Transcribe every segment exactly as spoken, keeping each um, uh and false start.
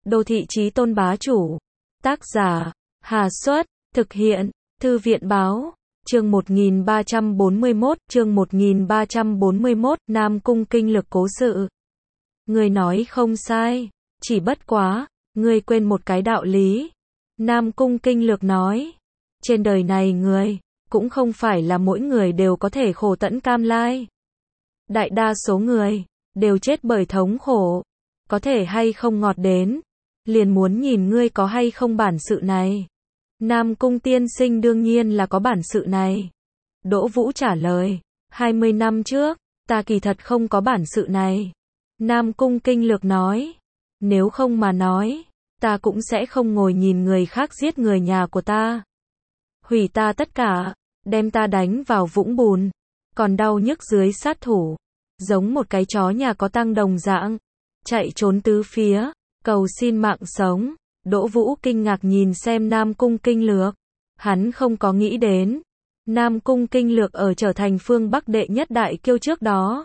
Đô thị chí tôn bá chủ. Tác giả, Hà Xuất, thực hiện, Thư viện báo. Chương một nghìn ba trăm bốn mươi mốt, chương một nghìn ba trăm bốn mươi mốt, Nam Cung kinh lực cố sự. Ngươi nói không sai, chỉ bất quá, ngươi quên một cái đạo lý. Nam Cung kinh lược nói, trên đời này người, cũng không phải là mỗi người đều có thể khổ tẫn cam lai. Đại đa số người, đều chết bởi thống khổ, có thể hay không ngọt đến, liền muốn nhìn ngươi có hay không bản sự này. Nam Cung tiên sinh đương nhiên là có bản sự này. Đỗ Vũ trả lời, hai mươi năm trước, ta kỳ thật không có bản sự này. Nam Cung kinh lược nói, nếu không mà nói, ta cũng sẽ không ngồi nhìn người khác giết người nhà của ta. Hủy ta tất cả, đem ta đánh vào vũng bùn, còn đau nhức dưới sát thủ, giống một cái chó nhà có tăng đồng dạng, chạy trốn tứ phía, cầu xin mạng sống. Đỗ Vũ kinh ngạc nhìn xem Nam Cung kinh lược, hắn không có nghĩ đến, Nam Cung kinh lược ở trở thành phương Bắc đệ nhất đại kiêu trước đó.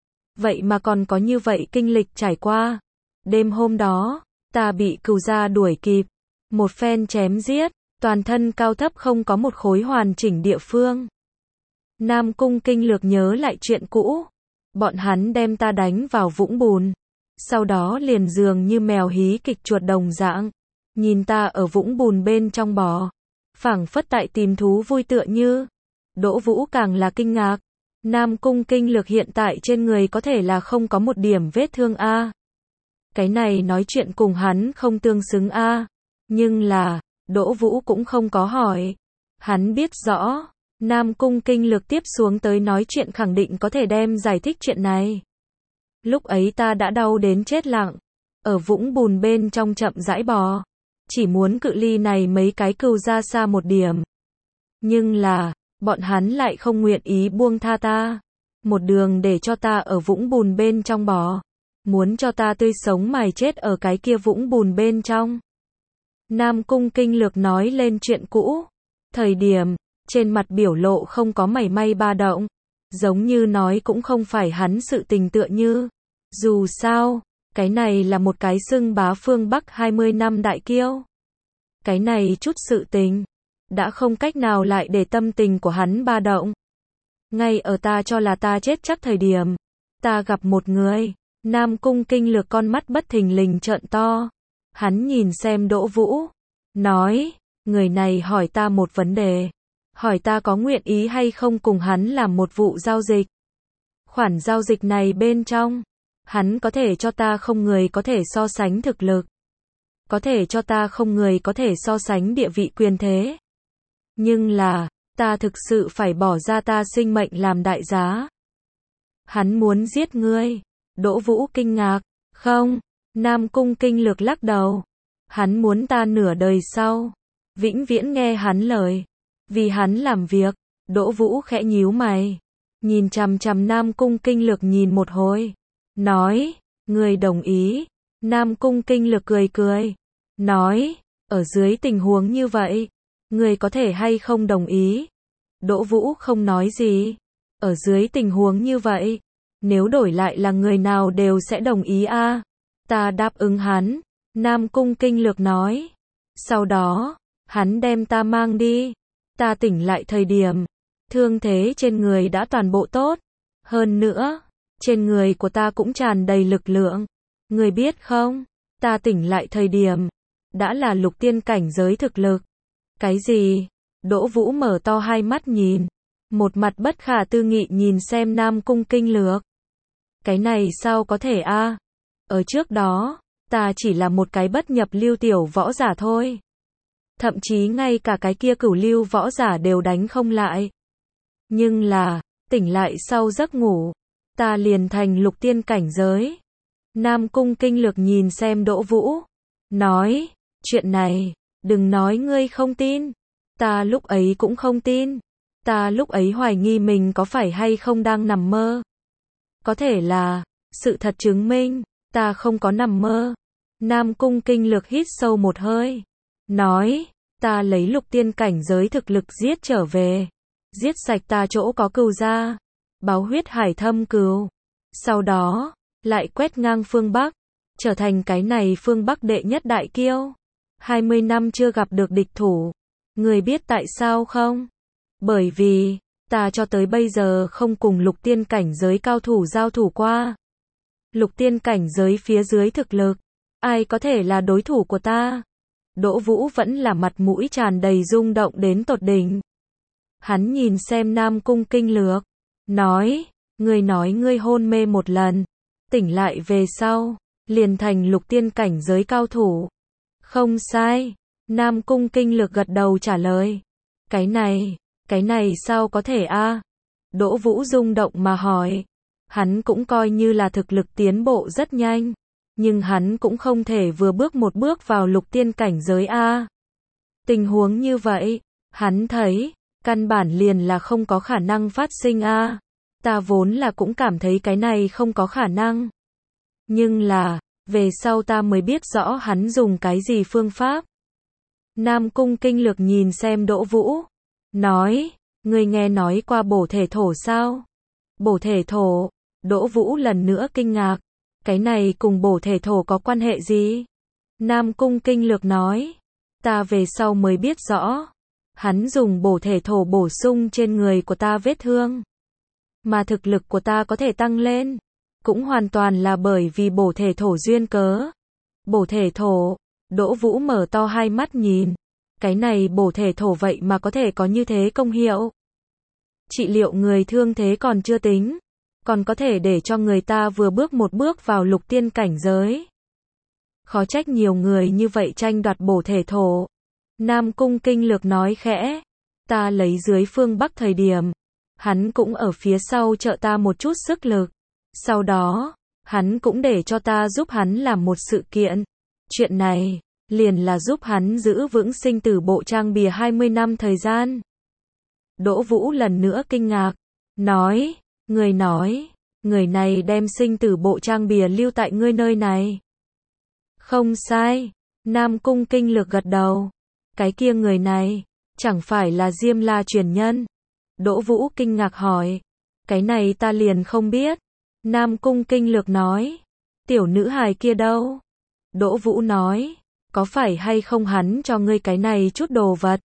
Vậy mà còn có như vậy kinh lịch trải qua. Đêm hôm đó, ta bị cừu gia đuổi kịp, một phen chém giết, toàn thân cao thấp không có một khối hoàn chỉnh địa phương. Nam Cung kinh lược nhớ lại chuyện cũ, bọn hắn đem ta đánh vào vũng bùn, sau đó liền dường như mèo hí kịch chuột đồng dạng, nhìn ta ở vũng bùn bên trong bò, phảng phất tại tìm thú vui tựa như. Đỗ Vũ càng là kinh ngạc, Nam Cung kinh lược hiện tại trên người có thể là không có một điểm vết thương a. Cái này nói chuyện cùng hắn không tương xứng a. Nhưng là, Đỗ Vũ cũng không có hỏi. Hắn biết rõ, Nam Cung kinh lược tiếp xuống tới nói chuyện khẳng định có thể đem giải thích chuyện này. Lúc ấy ta đã đau đến chết lặng, ở vũng bùn bên trong chậm rãi bò, chỉ muốn cự ly này mấy cái cừu ra xa một điểm. Nhưng là, bọn hắn lại không nguyện ý buông tha ta, một đường để cho ta ở vũng bùn bên trong bò, muốn cho ta tươi sống mài chết ở cái kia vũng bùn bên trong. Nam Cung kinh lược nói lên chuyện cũ, thời điểm, trên mặt biểu lộ không có mảy may ba động, giống như nói cũng không phải hắn sự tình tựa như. Dù sao, cái này là một cái xưng bá phương Bắc hai mươi năm đại kiêu. Cái này chút sự tình, đã không cách nào lại để tâm tình của hắn ba động. Ngay ở ta cho là ta chết chắc thời điểm, ta gặp một người. Nam Cung kinh lược con mắt bất thình lình trợn to. Hắn nhìn xem Đỗ Vũ, nói, người này hỏi ta một vấn đề, hỏi ta có nguyện ý hay không cùng hắn làm một vụ giao dịch. Khoản giao dịch này bên trong, hắn có thể cho ta không người có thể so sánh thực lực, có thể cho ta không người có thể so sánh địa vị quyền thế. Nhưng là, ta thực sự phải bỏ ra ta sinh mệnh làm đại giá. Hắn muốn giết ngươi. Đỗ Vũ kinh ngạc, không. Nam Cung kinh lược lắc đầu. Hắn muốn ta nửa đời sau, vĩnh viễn nghe hắn lời, vì hắn làm việc. Đỗ Vũ khẽ nhíu mày, nhìn chằm chằm Nam Cung kinh lược nhìn một hồi, nói, ngươi đồng ý. Nam Cung kinh lược cười cười, nói, ở dưới tình huống như vậy, ngươi có thể hay không đồng ý? Đỗ Vũ không nói gì. Ở dưới tình huống như vậy, nếu đổi lại là người nào đều sẽ đồng ý a. À. Ta đáp ứng hắn. Nam Cung kinh lược nói. Sau đó, hắn đem ta mang đi. Ta tỉnh lại thời điểm, thương thế trên người đã toàn bộ tốt. Hơn nữa, trên người của ta cũng tràn đầy lực lượng. Ngươi biết không, ta tỉnh lại thời điểm, đã là lục tiên cảnh giới thực lực. Cái gì? Đỗ Vũ mở to hai mắt nhìn, một mặt bất khả tư nghị nhìn xem Nam Cung kinh lược. Cái này sao có thể a? À? Ở trước đó, ta chỉ là một cái bất nhập lưu tiểu võ giả thôi. Thậm chí ngay cả cái kia cửu lưu võ giả đều đánh không lại. Nhưng là, tỉnh lại sau giấc ngủ, ta liền thành lục tiên cảnh giới. Nam Cung kinh lược nhìn xem Đỗ Vũ, nói, chuyện này, đừng nói ngươi không tin. Ta lúc ấy cũng không tin. Ta lúc ấy hoài nghi mình có phải hay không đang nằm mơ. Có thể là, sự thật chứng minh, ta không có nằm mơ. Nam Cung kinh lược hít sâu một hơi, nói, ta lấy lục tiên cảnh giới thực lực giết trở về, giết sạch ta chỗ có cừu gia, báo huyết hải thâm cừu. Sau đó, lại quét ngang phương Bắc, trở thành cái này phương Bắc đệ nhất đại kiêu. hai mươi năm chưa gặp được địch thủ. Người biết tại sao không? Bởi vì, ta cho tới bây giờ không cùng lục tiên cảnh giới cao thủ giao thủ qua. Lục tiên cảnh giới phía dưới thực lực, ai có thể là đối thủ của ta? Đỗ Vũ vẫn là mặt mũi tràn đầy rung động đến tột đỉnh. Hắn nhìn xem Nam Cung Kinh Lược, nói, ngươi nói ngươi hôn mê một lần, tỉnh lại về sau, liền thành lục tiên cảnh giới cao thủ. Không sai, Nam Cung Kinh Lược gật đầu trả lời. Cái này, cái này sao có thể a? Đỗ Vũ rung động mà hỏi. Hắn cũng coi như là thực lực tiến bộ rất nhanh, nhưng hắn cũng không thể vừa bước một bước vào lục tiên cảnh giới a. Tình huống như vậy, hắn thấy, căn bản liền là không có khả năng phát sinh a. Ta vốn là cũng cảm thấy cái này không có khả năng. Nhưng là, về sau ta mới biết rõ hắn dùng cái gì phương pháp. Nam Cung Kinh Lược nhìn xem Đỗ Vũ, nói, ngươi nghe nói qua bổ thể thổ sao? Bổ thể thổ, Đỗ Vũ lần nữa kinh ngạc, cái này cùng bổ thể thổ có quan hệ gì? Nam Cung Kinh Lược nói, ta về sau mới biết rõ, hắn dùng bổ thể thổ bổ sung trên người của ta vết thương, mà thực lực của ta có thể tăng lên, cũng hoàn toàn là bởi vì bổ thể thổ duyên cớ. Bổ thể thổ, Đỗ Vũ mở to hai mắt nhìn, cái này bổ thể thổ vậy mà có thể có như thế công hiệu. Trị liệu người thương thế còn chưa tính, còn có thể để cho người ta vừa bước một bước vào lục tiên cảnh giới. Khó trách nhiều người như vậy tranh đoạt bổ thể thổ. Nam Cung Kinh Lược nói khẽ, ta lấy dưới phương Bắc thời điểm, hắn cũng ở phía sau trợ ta một chút sức lực. Sau đó, hắn cũng để cho ta giúp hắn làm một sự kiện. Chuyện này, liền là giúp hắn giữ vững sinh tử bộ trang bìa hai mươi năm thời gian. Đỗ Vũ lần nữa kinh ngạc, nói, người nói, người này đem sinh tử bộ trang bìa lưu tại ngươi nơi này. Không sai, Nam Cung Kinh Lược gật đầu. Cái kia người này, chẳng phải là Diêm La truyền nhân? Đỗ Vũ kinh ngạc hỏi, cái này ta liền không biết. Nam Cung Kinh Lược nói, tiểu nữ hài kia đâu? Đỗ Vũ nói, có phải hay không hắn cho ngươi cái này chút đồ vật?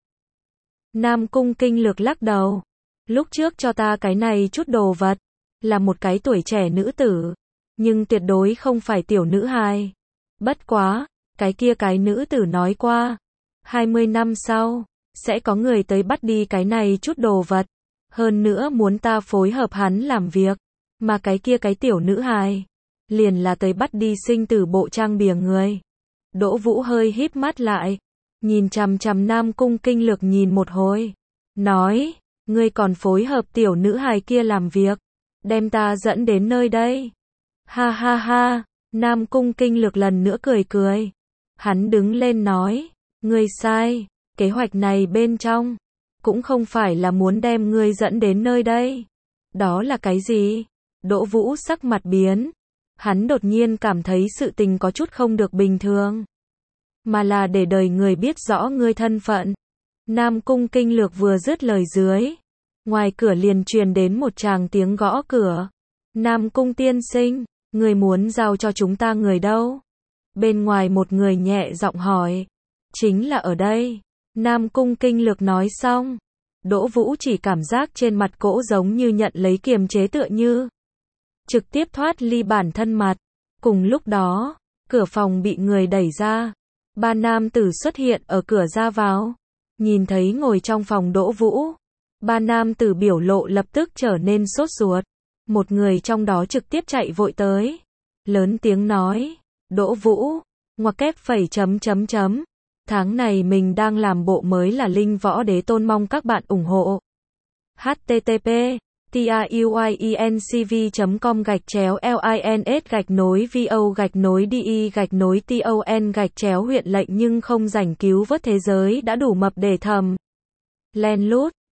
Nam Cung Kinh Lược lắc đầu, lúc trước cho ta cái này chút đồ vật, là một cái tuổi trẻ nữ tử, nhưng tuyệt đối không phải tiểu nữ hài. Bất quá, cái kia cái nữ tử nói qua, hai mươi năm sau, sẽ có người tới bắt đi cái này chút đồ vật, hơn nữa muốn ta phối hợp hắn làm việc, mà cái kia cái tiểu nữ hài, liền là tới bắt đi sinh tử bộ trang bìa người. Đỗ Vũ hơi híp mắt lại, nhìn chằm chằm Nam Cung Kinh Lược nhìn một hồi, nói, ngươi còn phối hợp tiểu nữ hài kia làm việc, đem ta dẫn đến nơi đây. Ha ha ha, Nam Cung Kinh Lược lần nữa cười cười. Hắn đứng lên nói, ngươi sai, kế hoạch này bên trong, cũng không phải là muốn đem ngươi dẫn đến nơi đây. Đó là cái gì? Đỗ Vũ sắc mặt biến. Hắn đột nhiên cảm thấy sự tình có chút không được bình thường. Mà là để đời người biết rõ ngươi thân phận. Nam Cung Kinh Lược vừa dứt lời dưới, ngoài cửa liền truyền đến một tràng tiếng gõ cửa. Nam Cung tiên sinh, người muốn giao cho chúng ta người đâu? Bên ngoài một người nhẹ giọng hỏi. Chính là ở đây. Nam Cung Kinh Lược nói xong, Đỗ Vũ chỉ cảm giác trên mặt cỗ giống như nhận lấy kiềm chế tựa như trực tiếp thoát ly bản thân mặt. Cùng lúc đó, cửa phòng bị người đẩy ra. Ba nam tử xuất hiện ở cửa ra vào. Nhìn thấy ngồi trong phòng Đỗ Vũ, ba nam tử biểu lộ lập tức trở nên sốt ruột. Một người trong đó trực tiếp chạy vội tới, lớn tiếng nói, Đỗ Vũ, ngoặc kép phẩy chấm chấm chấm. Tháng này mình đang làm bộ mới là Linh Võ Đế Tôn, mong các bạn ủng hộ. H T T P TRUIENCV chấm com gạch chéo LINS gạch nối VO gạch nối DI gạch nối TON gạch chéo huyện lệnh nhưng không rảnh cứu vớt thế giới đã đủ mập để thầm. Len lút.